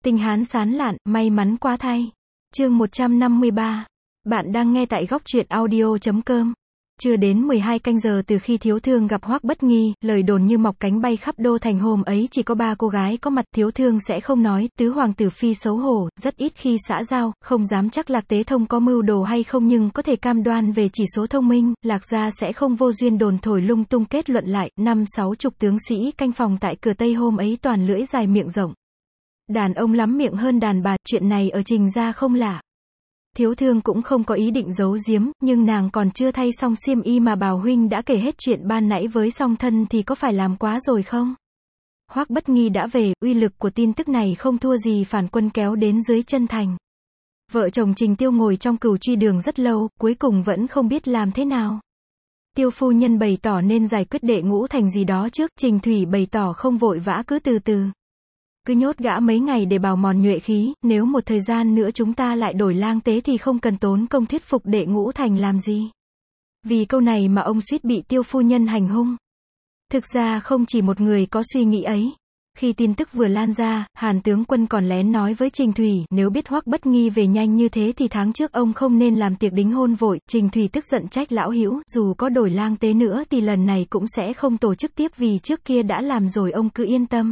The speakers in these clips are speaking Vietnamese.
Tinh Hán sán lạn, may mắn quá thay. Chương 153. Bạn đang nghe tại góc truyện audio.com. Chưa đến 12 canh giờ từ khi Thiếu Thương gặp Hoắc Bất Nghi, lời đồn như mọc cánh bay khắp đô thành. Hôm ấy chỉ có 3 cô gái có mặt, Thiếu Thương sẽ không nói, tứ hoàng tử phi xấu hổ, rất ít khi xã giao, không dám chắc Lạc Tế Thông có mưu đồ hay không, nhưng có thể cam đoan về chỉ số thông minh, Lạc gia sẽ không vô duyên đồn thổi lung tung. Kết luận lại, 50-60 tướng sĩ canh phòng tại cửa Tây hôm ấy toàn lưỡi dài miệng rộng. Đàn ông lắm miệng hơn đàn bà, chuyện này ở Trình gia không lạ. Thiếu Thương cũng không có ý định giấu giếm, nhưng nàng còn chưa thay xong xiêm y mà Bảo huynh đã kể hết chuyện ban nãy với song thân thì có phải làm quá rồi không? Hoắc Bất Nghi đã về, uy lực của tin tức này không thua gì phản quân kéo đến dưới chân thành. Vợ chồng Trình Tiêu ngồi trong Cửu Truy Đường rất lâu, cuối cùng vẫn không biết làm thế nào. Tiêu phu nhân bày tỏ nên giải quyết Đệ Ngũ Thành gì đó trước, Trình Thủy bày tỏ không vội vã, cứ từ từ. Cứ nhốt gã mấy ngày để bào mòn nhuệ khí, nếu một thời gian nữa chúng ta lại đổi lang tế thì không cần tốn công thuyết phục Đệ Ngũ Thành làm gì. Vì câu này mà ông suýt bị Tiêu phu nhân hành hung. Thực ra không chỉ một người có suy nghĩ ấy. Khi tin tức vừa lan ra, Hàn tướng quân còn lén nói với Trình Thủy, nếu biết Hoắc Bất Nghi về nhanh như thế thì tháng trước ông không nên làm tiệc đính hôn vội. Trình Thủy tức giận trách lão hữu, dù có đổi lang tế nữa thì lần này cũng sẽ không tổ chức tiếp, vì trước kia đã làm rồi, ông cứ yên tâm.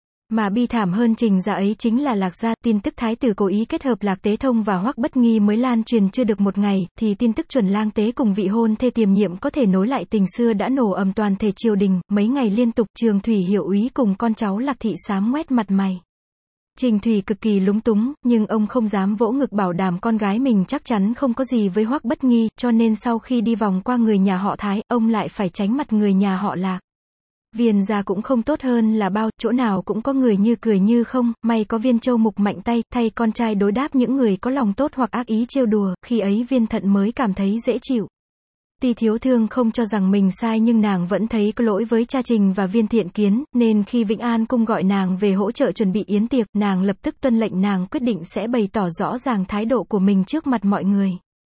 Mà bi thảm hơn Trình gia ấy chính là Lạc gia. Tin tức thái tử cố ý kết hợp Lạc Tế Thông và Hoắc Bất Nghi mới lan truyền chưa được một ngày, thì tin tức chuẩn lang tế cùng vị hôn thê tiềm nhiệm có thể nối lại tình xưa đã nổ ầm toàn thể triều đình. Mấy ngày liên tục, Trường Thủy hiệu úy cùng con cháu Lạc thị xám ngoét mặt mày. Trình Thủy cực kỳ lúng túng, nhưng ông không dám vỗ ngực bảo đảm con gái mình chắc chắn không có gì với Hoắc Bất Nghi, cho nên sau khi đi vòng qua người nhà họ Thái, ông lại phải tránh mặt người nhà họ Lạc. Viên gia cũng không tốt hơn là bao, chỗ nào cũng có người như cười như không, may có Viên Châu Mục mạnh tay, thay con trai đối đáp những người có lòng tốt hoặc ác ý trêu đùa, khi ấy Viên Thận mới cảm thấy dễ chịu. Tuy Thiếu Thương không cho rằng mình sai, nhưng nàng vẫn thấy có lỗi với cha Trình và Viên Thiện Kiến, nên khi Vĩnh An Cung gọi nàng về hỗ trợ chuẩn bị yến tiệc, nàng lập tức tuân lệnh. Nàng quyết định sẽ bày tỏ rõ ràng thái độ của mình trước mặt mọi người.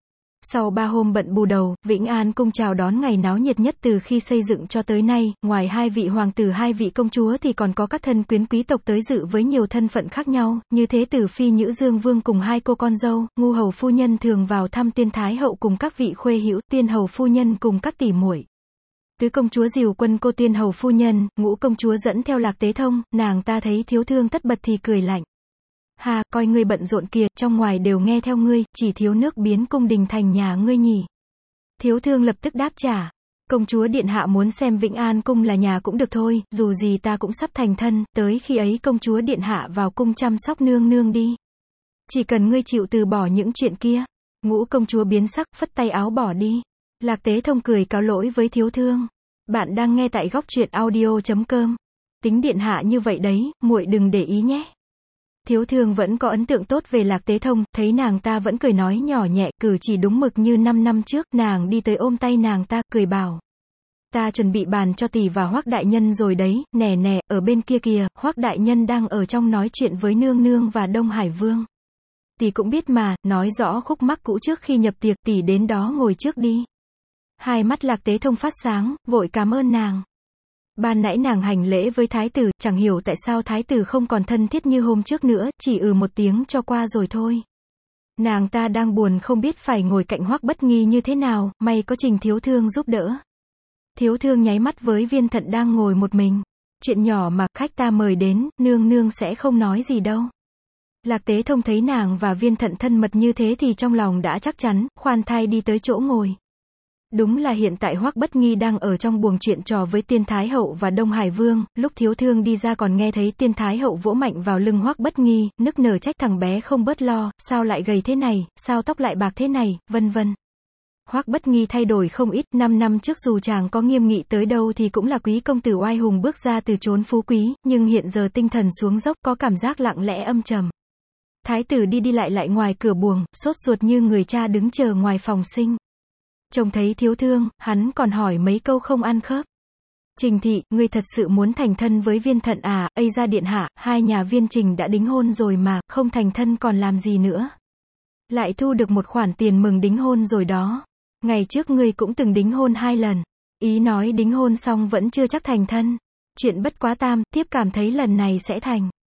Sau 3 hôm bận bù đầu, Vĩnh An Cung chào đón ngày náo nhiệt nhất từ khi xây dựng cho tới nay, ngoài 2 vị hoàng tử 2 vị công chúa thì còn có các thân quyến quý tộc tới dự với nhiều thân phận khác nhau, như Thế tử Phi Nhữ Dương Vương cùng 2 cô con dâu, Ngu hầu phu nhân thường vào thăm Tiên Thái hậu cùng các vị khuê hữu, Tiên hầu phu nhân cùng các tỷ muội. Tứ công chúa dìu quân cô Tiên hầu phu nhân, Ngũ công chúa dẫn theo Lạc Tế Thông. Nàng ta thấy Thiếu Thương tất bật thì cười lạnh. Hà, coi ngươi bận rộn kìa, trong ngoài đều nghe theo ngươi, chỉ thiếu nước biến cung đình thành nhà ngươi nhỉ. Thiếu Thương lập tức đáp trả. Công chúa điện hạ muốn xem Vĩnh An Cung là nhà cũng được thôi, dù gì ta cũng sắp thành thân, tới khi ấy công chúa điện hạ vào cung chăm sóc nương nương đi. Chỉ cần ngươi chịu từ bỏ những chuyện kia. Ngũ công chúa biến sắc, phất tay áo bỏ đi. Lạc Tế Thông cười cáo lỗi với Thiếu Thương. Bạn đang nghe tại góc truyện audio.com. Tính điện hạ như vậy đấy, muội đừng để ý nhé. Thiếu Thương vẫn có ấn tượng tốt về Lạc Tế Thông, thấy nàng ta vẫn cười nói nhỏ nhẹ, cử chỉ đúng mực như 5 năm trước. Nàng đi tới ôm tay nàng ta, cười bảo. Ta chuẩn bị bàn cho tỷ và Hoắc đại nhân rồi đấy, nè nè, ở bên kia kìa, Hoắc đại nhân đang ở trong nói chuyện với nương nương và Đông Hải Vương. Tỷ cũng biết mà, nói rõ khúc mắc cũ trước khi nhập tiệc, tỷ đến đó ngồi trước đi. Hai mắt Lạc Tế Thông phát sáng, vội cảm ơn nàng. Ban nãy nàng hành lễ với thái tử, chẳng hiểu tại sao thái tử không còn thân thiết như hôm trước nữa, chỉ một tiếng cho qua rồi thôi. Nàng ta đang buồn không biết phải ngồi cạnh Hoắc Bất Nghi như thế nào, may có Trình Thiếu Thương giúp đỡ. Thiếu Thương nháy mắt với Viên Thận đang ngồi một mình. Chuyện nhỏ mà, khách ta mời đến, nương nương sẽ không nói gì đâu. Lạc Tế Thông thấy nàng và Viên Thận thân mật như thế thì trong lòng đã chắc chắn, khoan thai đi tới chỗ ngồi. Đúng là hiện tại Hoắc Bất Nghi đang ở trong buồng chuyện trò với Tiên Thái hậu và Đông Hải Vương. Lúc Thiếu Thương đi ra còn nghe thấy Tiên Thái hậu vỗ mạnh vào lưng Hoắc Bất Nghi, nức nở trách thằng bé không bớt lo, sao lại gầy thế này, sao tóc lại bạc thế này, vân vân. Hoắc Bất Nghi thay đổi không ít. 5 năm trước dù chàng có nghiêm nghị tới đâu thì cũng là quý công tử oai hùng bước ra từ chốn phú quý, nhưng hiện giờ tinh thần xuống dốc, có cảm giác lặng lẽ âm trầm. Thái tử đi đi lại ngoài cửa buồng, sốt ruột như người cha đứng chờ ngoài phòng sinh. Trông thấy Thiếu Thương, hắn còn hỏi mấy câu không ăn khớp. Trình thị, ngươi thật sự muốn thành thân với Viên Thận à? Ây ra điện hạ, hai nhà Viên Trình đã đính hôn rồi mà, không thành thân còn làm gì nữa. Lại thu được một khoản tiền mừng đính hôn rồi đó. Ngày trước ngươi cũng từng đính hôn 2 lần. Ý nói đính hôn xong vẫn chưa chắc thành thân. Chuyện bất quá tam, thiếp cảm thấy lần này sẽ thành.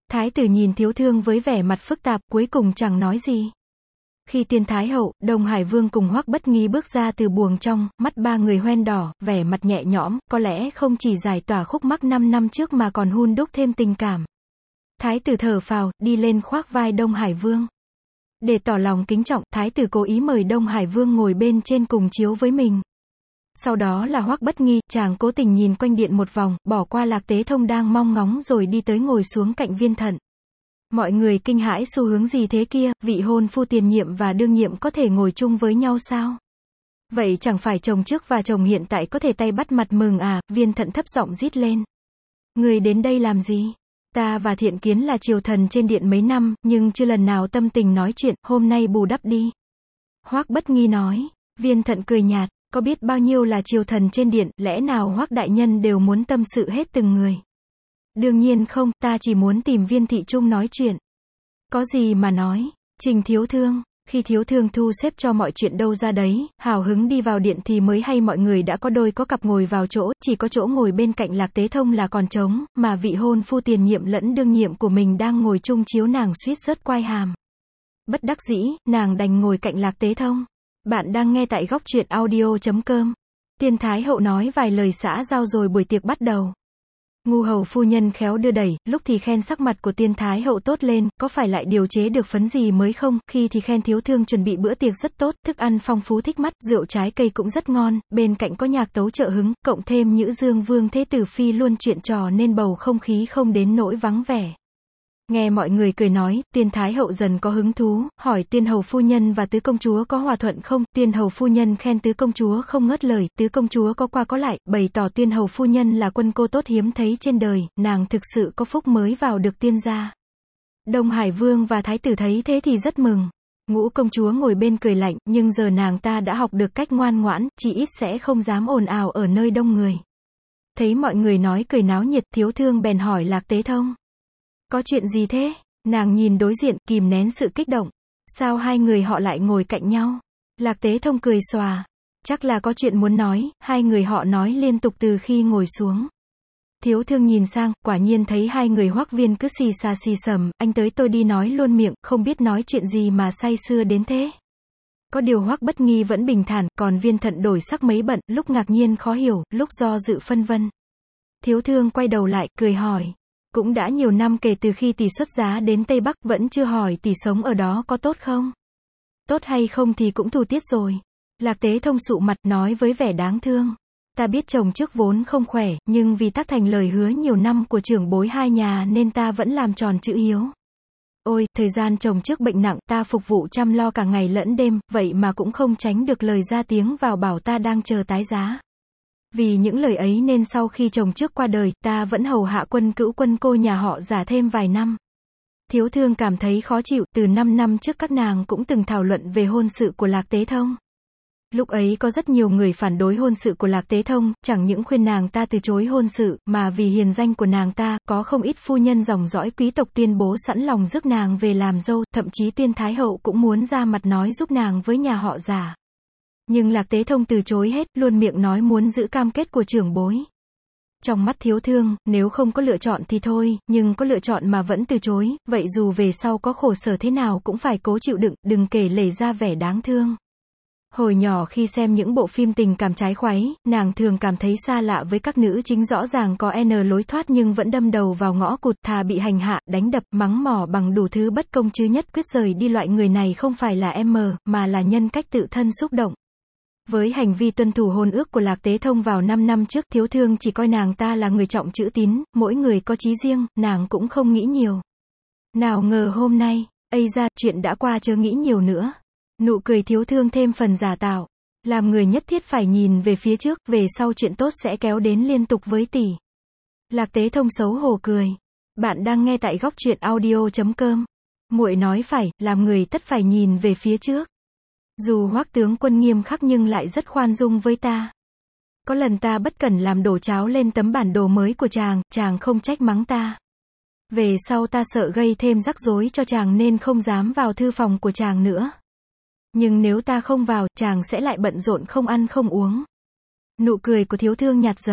Thái tử nhìn thiếu thương với vẻ mặt phức tạp, cuối cùng chẳng nói gì. Khi Tiên Thái hậu, Đông Hải Vương cùng Hoắc Bất Nghi bước ra từ buồng trong, mắt ba người hoen đỏ, vẻ mặt nhẹ nhõm, có lẽ không chỉ giải tỏa khúc mắc 5 năm trước mà còn hun đúc thêm tình cảm. Thái tử thở phào, đi lên khoác vai Đông Hải Vương. Để tỏ lòng kính trọng, Thái tử cố ý mời Đông Hải Vương ngồi bên trên cùng chiếu với mình. Sau đó là Hoắc Bất Nghi, chàng cố tình nhìn quanh điện một vòng, bỏ qua Lạc Tế Thông đang mong ngóng rồi đi tới ngồi xuống cạnh Viên Thận. Mọi người kinh hãi, xu hướng gì thế kia, vị hôn phu tiền nhiệm và đương nhiệm có thể ngồi chung với nhau sao? Vậy chẳng phải chồng trước và chồng hiện tại có thể tay bắt mặt mừng à? Viên Thận thấp giọng rít lên. Người đến đây làm gì? Ta và Thiện Kiến là triều thần trên điện mấy năm, nhưng chưa lần nào tâm tình nói chuyện, hôm nay bù đắp đi. Hoắc Bất Nghi nói. Viên Thận cười nhạt, có biết bao nhiêu là triều thần trên điện, lẽ nào Hoắc đại nhân đều muốn tâm sự hết từng người? Đương nhiên không, ta chỉ muốn tìm Viên thị trung nói chuyện. Có gì mà nói, Trình thiếu thương. Khi thiếu thương thu xếp cho mọi chuyện đâu ra đấy, hào hứng đi vào điện thì mới hay mọi người đã có đôi có cặp ngồi vào chỗ, chỉ có chỗ ngồi bên cạnh Lạc Tế Thông là còn trống, mà vị hôn phu tiền nhiệm lẫn đương nhiệm của mình đang ngồi chung chiếu, nàng suýt rớt quai hàm. Bất đắc dĩ, nàng đành ngồi cạnh Lạc Tế Thông. Bạn đang nghe tại goctruyện.audio.com. Tiên Thái hậu nói vài lời xã giao rồi buổi tiệc bắt đầu. Ngu hầu phu nhân khéo đưa đẩy, lúc thì khen sắc mặt của Tiên Thái hậu tốt lên, có phải lại điều chế được phấn gì mới không, khi thì khen thiếu thương chuẩn bị bữa tiệc rất tốt, thức ăn phong phú thích mắt, rượu trái cây cũng rất ngon, bên cạnh có nhạc tấu trợ hứng, cộng thêm Nhữ Dương Vương Thế Tử Phi luôn chuyện trò nên bầu không khí không đến nỗi vắng vẻ. Nghe mọi người cười nói, Tiên Thái hậu dần có hứng thú, hỏi Tiên hầu phu nhân và tứ công chúa có hòa thuận không? Tiên hầu phu nhân khen tứ công chúa không ngớt lời, tứ công chúa có qua có lại, bày tỏ Tiên hầu phu nhân là quân cô tốt hiếm thấy trên đời, nàng thực sự có phúc mới vào được tiên gia. Đông Hải Vương và Thái tử thấy thế thì rất mừng. Ngũ công chúa ngồi bên cười lạnh, nhưng giờ nàng ta đã học được cách ngoan ngoãn, chỉ ít sẽ không dám ồn ào ở nơi đông người. Thấy mọi người nói cười náo nhiệt, thiếu thương bèn hỏi Lạc Tế Thông. Có chuyện gì thế? Nàng nhìn đối diện, kìm nén sự kích động. Sao hai người họ lại ngồi cạnh nhau? Lạc Tế Thông cười xòa. Chắc là có chuyện muốn nói, hai người họ nói liên tục từ khi ngồi xuống. Thiếu thương nhìn sang, quả nhiên thấy hai người Hoắc Viên cứ xì xà xì xầm, anh tới tôi đi nói luôn miệng, không biết nói chuyện gì mà say sưa đến thế. Có điều Hoắc Bất Nghi vẫn bình thản, còn Viên Thận đổi sắc mấy bận, lúc ngạc nhiên khó hiểu, lúc do dự phân vân. Thiếu thương quay đầu lại, cười hỏi. Cũng đã nhiều năm kể từ khi tỷ xuất giá đến Tây Bắc, vẫn chưa hỏi tỷ sống ở đó có tốt không? Tốt hay không thì cũng thu tiết rồi. Lạc Tế Thông sụ mặt nói với vẻ đáng thương. Ta biết chồng trước vốn không khỏe, nhưng vì tác thành lời hứa nhiều năm của trưởng bối hai nhà nên ta vẫn làm tròn chữ hiếu. Ôi, thời gian chồng trước bệnh nặng, ta phục vụ chăm lo cả ngày lẫn đêm, vậy mà cũng không tránh được lời ra tiếng vào bảo ta đang chờ tái giá. Vì những lời ấy nên sau khi chồng trước qua đời, ta vẫn hầu hạ quân cữu quân cô nhà họ Giả thêm vài năm. Thiếu thương cảm thấy khó chịu, từ 5 năm trước các nàng cũng từng thảo luận về hôn sự của Lạc Tế Thông. Lúc ấy có rất nhiều người phản đối hôn sự của Lạc Tế Thông, chẳng những khuyên nàng ta từ chối hôn sự, mà vì hiền danh của nàng ta, có không ít phu nhân dòng dõi quý tộc tuyên bố sẵn lòng rước nàng về làm dâu, thậm chí Tiên Thái hậu cũng muốn ra mặt nói giúp nàng với nhà họ Giả. Nhưng Lạc Tế Thông từ chối hết, luôn miệng nói muốn giữ cam kết của trưởng bối. Trong mắt thiếu thương, nếu không có lựa chọn thì thôi, nhưng có lựa chọn mà vẫn từ chối, vậy dù về sau có khổ sở thế nào cũng phải cố chịu đựng, đừng kể lể ra vẻ đáng thương. Hồi nhỏ khi xem những bộ phim tình cảm trái khoáy, nàng thường cảm thấy xa lạ với các nữ chính rõ ràng có lối thoát nhưng vẫn đâm đầu vào ngõ cụt, thà bị hành hạ, đánh đập, mắng mỏ bằng đủ thứ bất công chứ nhất quyết rời đi loại người này không phải là mà là nhân cách tự thân xúc động. Với hành vi tuân thủ hôn ước của Lạc Tế Thông vào 5 năm trước, thiếu thương chỉ coi nàng ta là người trọng chữ tín, mỗi người có chí riêng, nàng cũng không nghĩ nhiều. Nào ngờ hôm nay, ây ra, chuyện đã qua chớ nghĩ nhiều nữa. Nụ cười thiếu thương thêm phần giả tạo. Làm người nhất thiết phải nhìn về phía trước, về sau chuyện tốt sẽ kéo đến liên tục với tỷ. Lạc Tế Thông xấu hổ cười. Bạn đang nghe tại goctruyện.audio.com. Muội nói phải, làm người tất phải nhìn về phía trước. Dù Hoắc tướng quân nghiêm khắc nhưng lại rất khoan dung với ta. Có lần ta bất cẩn làm đổ cháo lên tấm bản đồ mới của chàng không trách mắng ta. Về sau ta sợ gây thêm rắc rối cho chàng nên không dám vào thư phòng của chàng nữa. Nhưng nếu ta không vào, chàng sẽ lại bận rộn không ăn không uống. Nụ cười của thiếu thương nhạt dần.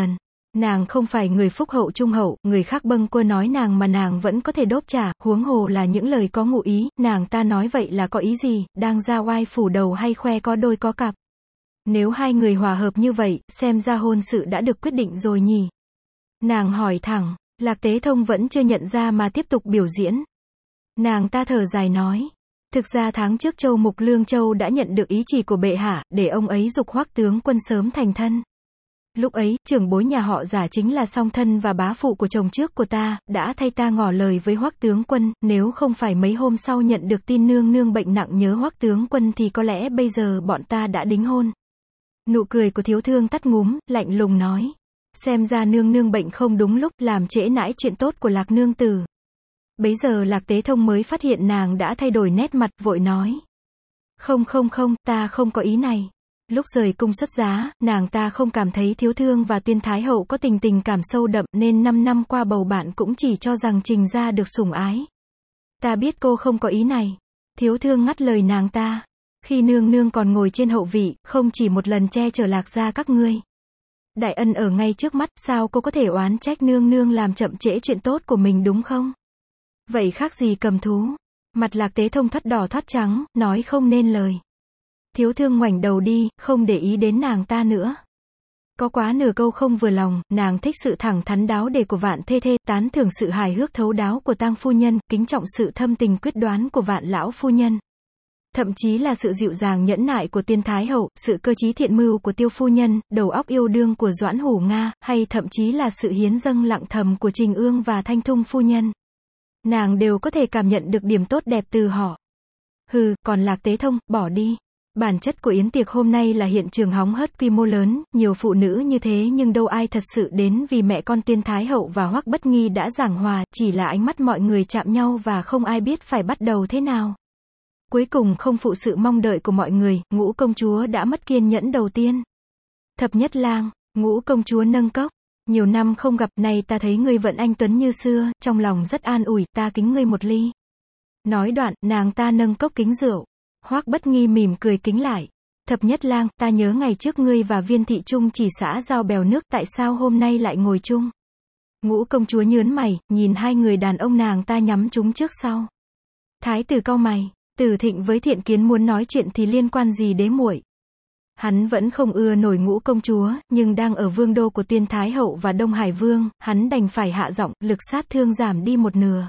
Nàng không phải người phúc hậu trung hậu, người khác bâng quơ nói nàng mà nàng vẫn có thể đốp trả, huống hồ là những lời có ngụ ý, nàng ta nói vậy là có ý gì, đang ra oai phủ đầu hay khoe có đôi có cặp. Nếu hai người hòa hợp như vậy, xem ra hôn sự đã được quyết định rồi nhỉ. Nàng hỏi thẳng, Lạc Tế Thông vẫn chưa nhận ra mà tiếp tục biểu diễn. Nàng ta thở dài nói. Thực ra tháng trước Châu Mục Lương Châu đã nhận được ý chỉ của bệ hạ, để ông ấy giục Hoắc tướng quân sớm thành thân. Lúc ấy, trưởng bối nhà họ Giả chính là song thân và bá phụ của chồng trước của ta, đã thay ta ngỏ lời với Hoắc tướng quân, nếu không phải mấy hôm sau nhận được tin nương nương bệnh nặng nhớ Hoắc tướng quân thì có lẽ bây giờ bọn ta đã đính hôn. Nụ cười của Thiếu Thương tắt ngúm, lạnh lùng nói. Xem ra nương nương bệnh không đúng lúc, làm trễ nãi chuyện tốt của Lạc nương tử. Bấy giờ Lạc Tế Thông mới phát hiện nàng đã thay đổi nét mặt, vội nói. Không, ta không có ý này. Lúc rời cung xuất giá, nàng ta không cảm thấy Thiếu Thương và Tiên Thái Hậu có tình cảm sâu đậm, nên 5 năm qua bầu bạn cũng chỉ cho rằng Trình gia được sủng ái. Ta biết cô không có ý này. Thiếu Thương ngắt lời nàng ta. Khi nương nương còn ngồi trên hậu vị, không chỉ một lần che chở Lạc gia các ngươi. Đại ân ở ngay trước mắt, sao cô có thể oán trách nương nương làm chậm trễ chuyện tốt của mình đúng không? Vậy khác gì cầm thú? Mặt Lạc Tế Thông thoắt đỏ thoắt trắng, nói không nên lời. Thiếu Thương ngoảnh đầu đi, không để ý đến nàng ta nữa. Có quá nửa câu không vừa lòng, nàng thích sự thẳng thắn đáo để của Vạn Thê Thê, tán thưởng sự hài hước thấu đáo của Tang phu nhân, kính trọng sự thâm tình quyết đoán của Vạn lão phu nhân. Thậm chí là sự dịu dàng nhẫn nại của Tiên Thái Hậu, sự cơ trí thiện mưu của Tiêu phu nhân, đầu óc yêu đương của Doãn Hủ Nga, hay thậm chí là sự hiến dâng lặng thầm của Trình Ương và Thanh Thung phu nhân. Nàng đều có thể cảm nhận được điểm tốt đẹp từ họ. Hừ, còn Lạc Tế Thông, bỏ đi. Bản chất của yến tiệc hôm nay là hiện trường hóng hớt quy mô lớn, nhiều phụ nữ như thế nhưng đâu ai thật sự đến vì mẹ con Tiên Thái Hậu và Hoắc Bất Nghi đã giảng hòa, chỉ là ánh mắt mọi người chạm nhau và không ai biết phải bắt đầu thế nào. Cuối cùng không phụ sự mong đợi của mọi người, Ngũ công chúa đã mất kiên nhẫn đầu tiên. Thập Nhất Lang, Ngũ công chúa nâng cốc. Nhiều năm không gặp, nay ta thấy ngươi vẫn anh tuấn như xưa, trong lòng rất an ủi, ta kính ngươi một ly. Nói đoạn, nàng ta nâng cốc kính rượu. Hoắc Bất Nghi mỉm cười kính lại. Thập Nhất Lang, ta nhớ ngày trước ngươi và Viên thị Trung chỉ xã giao bèo nước, tại sao hôm nay lại ngồi chung? Ngũ công chúa nhớn mày, nhìn hai người đàn ông nàng ta nhắm chúng trước sau. Thái tử cau mày, Từ Thịnh với Thiện Kiến muốn nói chuyện thì liên quan gì đế muội? Hắn vẫn không ưa nổi Ngũ công chúa, nhưng đang ở vương đô của Tiên Thái Hậu và Đông Hải Vương, hắn đành phải hạ giọng, lực sát thương giảm đi một nửa.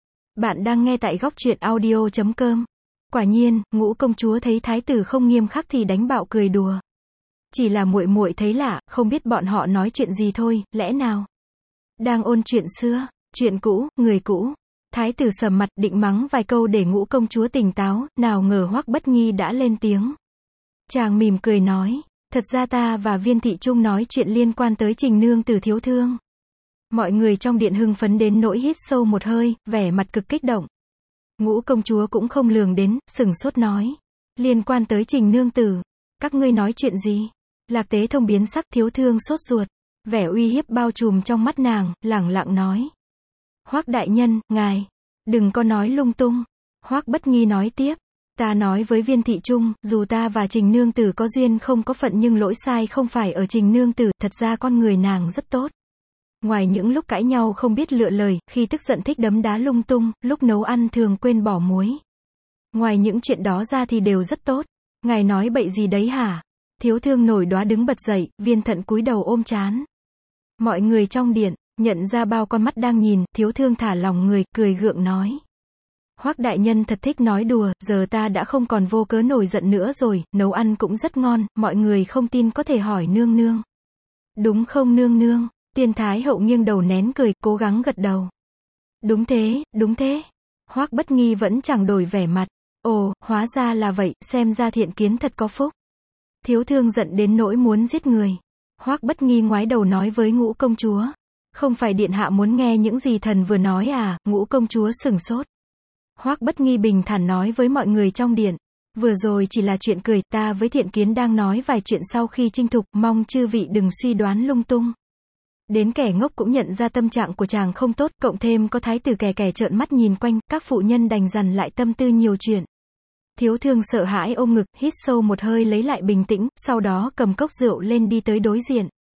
Bạn đang nghe tại góc truyện audio.com. Quả nhiên, Ngũ công chúa thấy thái tử không nghiêm khắc thì đánh bạo cười đùa. Chỉ là muội muội thấy lạ, không biết bọn họ nói chuyện gì thôi, lẽ nào đang ôn chuyện xưa, chuyện cũ, người cũ. Thái tử sầm mặt định mắng vài câu để Ngũ công chúa tỉnh táo, nào ngờ Hoắc Bất Nghi đã lên tiếng. Chàng mỉm cười nói, thật ra ta và Viên thị Trung nói chuyện liên quan tới Trình nương tử Thiếu Thương. Mọi người trong điện hưng phấn đến nỗi hít sâu một hơi, vẻ mặt cực kích động. Ngũ công chúa cũng không lường đến, sửng sốt nói. Liên quan tới Trình nương tử. Các ngươi nói chuyện gì? Lạc Tế Thông biến sắc, Thiếu Thương sốt ruột. Vẻ uy hiếp bao trùm trong mắt nàng, lẳng lặng nói. Hoắc đại nhân, ngài, đừng có nói lung tung. Hoắc Bất Nghi nói tiếp. Ta nói với Viên thị Trung, dù ta và Trình nương tử có duyên không có phận nhưng lỗi sai không phải ở Trình nương tử, thật ra con người nàng rất tốt. Ngoài những lúc cãi nhau không biết lựa lời, khi tức giận thích đấm đá lung tung, lúc nấu ăn thường quên bỏ muối. Ngoài những chuyện đó ra thì đều rất tốt. Ngài nói bậy gì đấy hả? Thiếu Thương nổi đoá đứng bật dậy, Viên Thận cúi đầu ôm trán. Mọi người trong điện, nhận ra bao con mắt đang nhìn, Thiếu Thương thả lòng người, cười gượng nói. Hoắc đại nhân thật thích nói đùa, giờ ta đã không còn vô cớ nổi giận nữa rồi, nấu ăn cũng rất ngon, mọi người không tin có thể hỏi nương nương. Đúng không nương nương? Tiên Thái Hậu nghiêng đầu nén cười, cố gắng gật đầu. Đúng thế, đúng thế. Hoắc Bất Nghi vẫn chẳng đổi vẻ mặt. Ồ, hóa ra là vậy, xem ra Thiện Kiến thật có phúc. Thiếu Thương giận đến nỗi muốn giết người. Hoắc Bất Nghi ngoái đầu nói với Ngũ công chúa. Không phải điện hạ muốn nghe những gì thần vừa nói à? Ngũ công chúa sửng sốt. Hoắc Bất Nghi bình thản nói với mọi người trong điện. Vừa rồi chỉ là chuyện cười, ta với Thiện Kiến đang nói vài chuyện sau khi chinh thục, mong chư vị đừng suy đoán lung tung. Đến kẻ ngốc cũng nhận ra tâm trạng của chàng không tốt, cộng thêm có thái tử kè trợn mắt nhìn quanh, các phụ nhân đành dằn lại tâm tư nhiều chuyện. Thiếu Thương sợ hãi ôm ngực, hít sâu một hơi lấy lại bình tĩnh, sau đó cầm cốc rượu lên đi tới đối diện.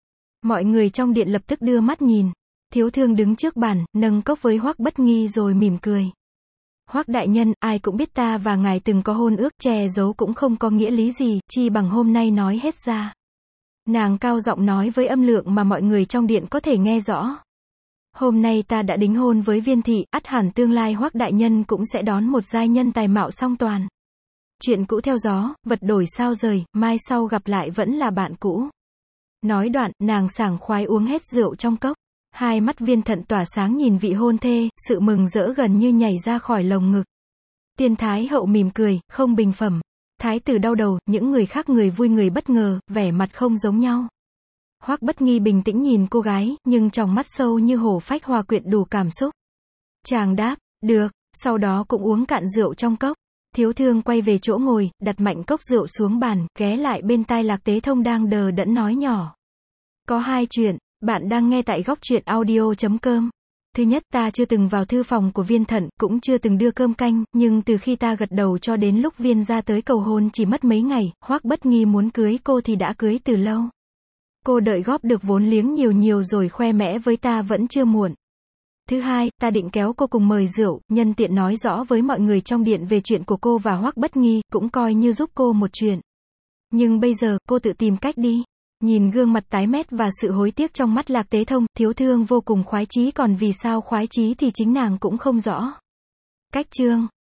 Mọi người trong điện lập tức đưa mắt nhìn. Thiếu thương đứng trước bàn, nâng cốc với Hoắc Bất Nghi rồi mỉm cười. Hoắc đại nhân, ai cũng biết ta và ngài từng có hôn ước, che giấu cũng không có nghĩa lý gì, chi bằng hôm nay nói hết ra. Nàng cao giọng nói với âm lượng mà mọi người trong điện có thể nghe rõ. Hôm nay ta đã đính hôn với Viên thị, ắt hẳn tương lai Hoắc đại nhân cũng sẽ đón một giai nhân tài mạo song toàn. Chuyện cũ theo gió, vật đổi sao rời, mai sau gặp lại vẫn là bạn cũ. Nói đoạn, nàng sảng khoái uống hết rượu trong cốc. Hai mắt Viên Thận tỏa sáng nhìn vị hôn thê, sự mừng rỡ gần như nhảy ra khỏi lồng ngực. Tiên Thái hậu mỉm cười, không bình phẩm. Thái tử đau đầu, những người khác người vui người bất ngờ, vẻ mặt không giống nhau. Hoắc Bất Nghi bình tĩnh nhìn cô gái, nhưng trong mắt sâu như hồ phách hòa quyện đủ cảm xúc. Chàng đáp, được, sau đó cũng uống cạn rượu trong cốc. Thiếu thương quay về chỗ ngồi, đặt mạnh cốc rượu xuống bàn, ghé lại bên tai Lạc Tế Thông đang đờ đẫn nói nhỏ. Có hai chuyện, bạn đang nghe tại góc truyện audio.com. Thứ nhất, ta chưa từng vào thư phòng của Viên Thận, cũng chưa từng đưa cơm canh, nhưng từ khi ta gật đầu cho đến lúc Viên ra tới cầu hôn chỉ mất mấy ngày, Hoắc Bất Nghi muốn cưới cô thì đã cưới từ lâu. Cô đợi góp được vốn liếng nhiều rồi khoe mẽ với ta vẫn chưa muộn. Thứ hai, ta định kéo cô cùng mời rượu, nhân tiện nói rõ với mọi người trong điện về chuyện của cô và Hoắc Bất Nghi, cũng coi như giúp cô một chuyện. Nhưng bây giờ, cô tự tìm cách đi. Nhìn gương mặt tái mét và sự hối tiếc trong mắt Lạc Tế Thông, thiếu thương vô cùng khoái chí, còn vì sao khoái chí thì chính nàng cũng không rõ. Cách chương